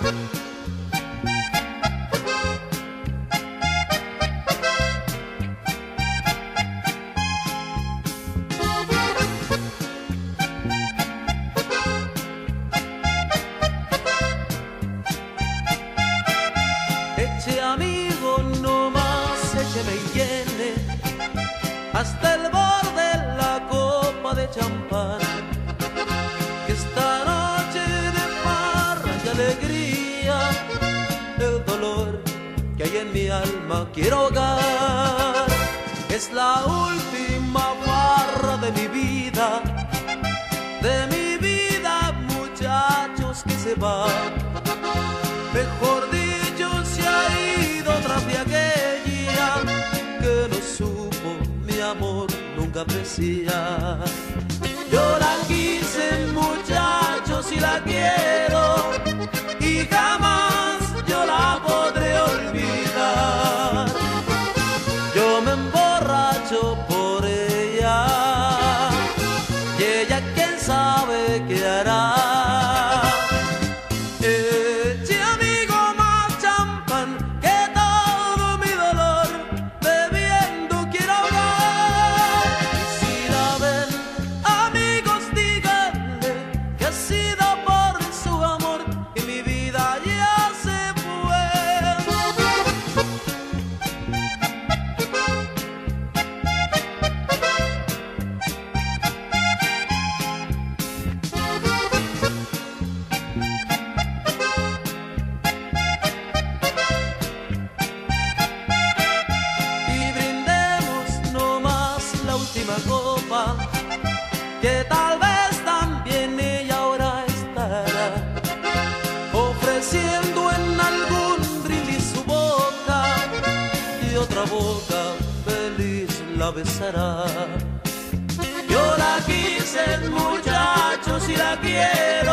Eche amigo, no más écheme y llene hasta el borde la copa de champán, que esta noche de farra y alegría el dolor que hay en mi alma quiero ahogar. Es la última farra de mi vida, muchachos, que se va. Mejor dicho, se ha ido tras de aquella que no supo mi amor nunca apreciar. Yo la quise, muchachos, y la quiero, y jamás yo la podré olvidar. Yo me emborracho por ella, y ella quién sabe qué hará. Copa, que tal vez también ella ahora estará ofreciendo en algún brindis su boca, y otra boca feliz la besará. Yo la quise, muchachos, y la quiero.